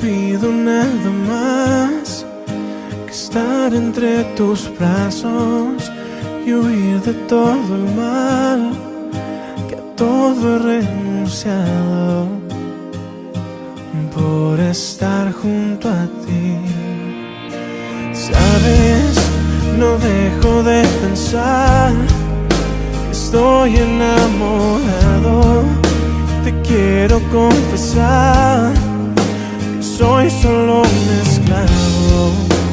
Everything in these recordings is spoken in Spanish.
pido nada más que estar entre tus brazos y huir de todo el mal, que a todo he renunciado por estar junto a ti. Sabes, no dejo de pensar que estoy enamorado. Te quiero confesar que soy solo un esclavo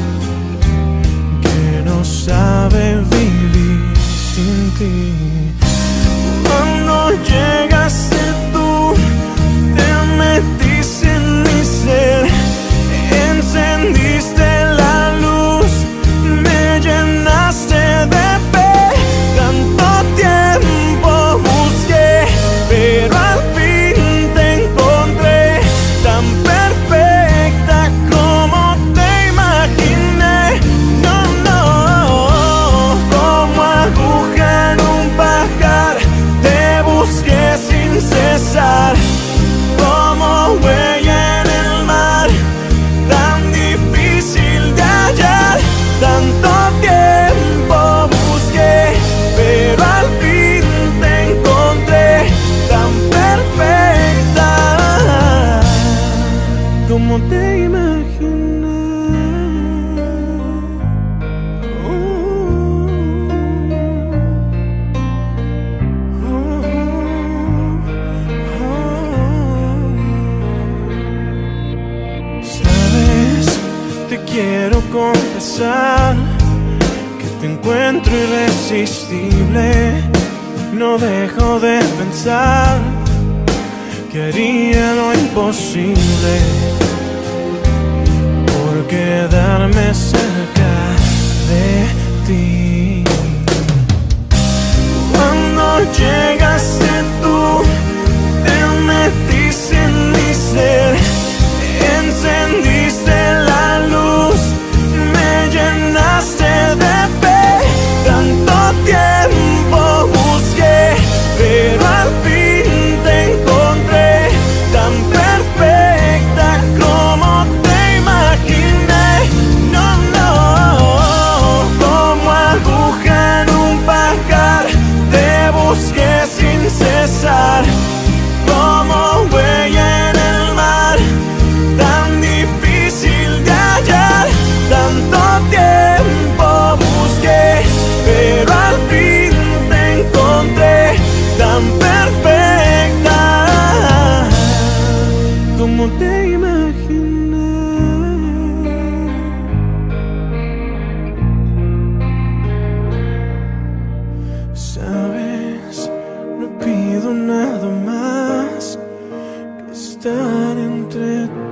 que no sabe vivir sin ti. Cuando llegaste tú, te metiste en mi ser, encendiste la luz, me llenaste de fe. Tanto tiempo busqué, pero al fin te encontré, tan perfecta como te imaginé. No, no, como aguja en un pajar, te busqué sin cesar, como huella en el mar, tan difícil de hallar. Tanto tiempo busqué, pero al fin te encontré, tan perfecta como te imaginé. Sabes, te quiero confesar que te encuentro irresistible. No dejo de pensar que haría lo imposible por quedarme cerca de ti. Cuando llegaste tú, te metiste en mi ser, encendiste la luz, me llenaste de fe. Tanto tiempo busqué, pero al fin te encontré, tan perfecta como te imaginé. No, no, como aguja en un pajar, te busqué sin cesar, como huella en el mar, tan difícil de hallar. Tanto tiempo busqué, pero al fin te encontré, tan perfecta como te imaginé. Sabes, no pido nada más que estar entre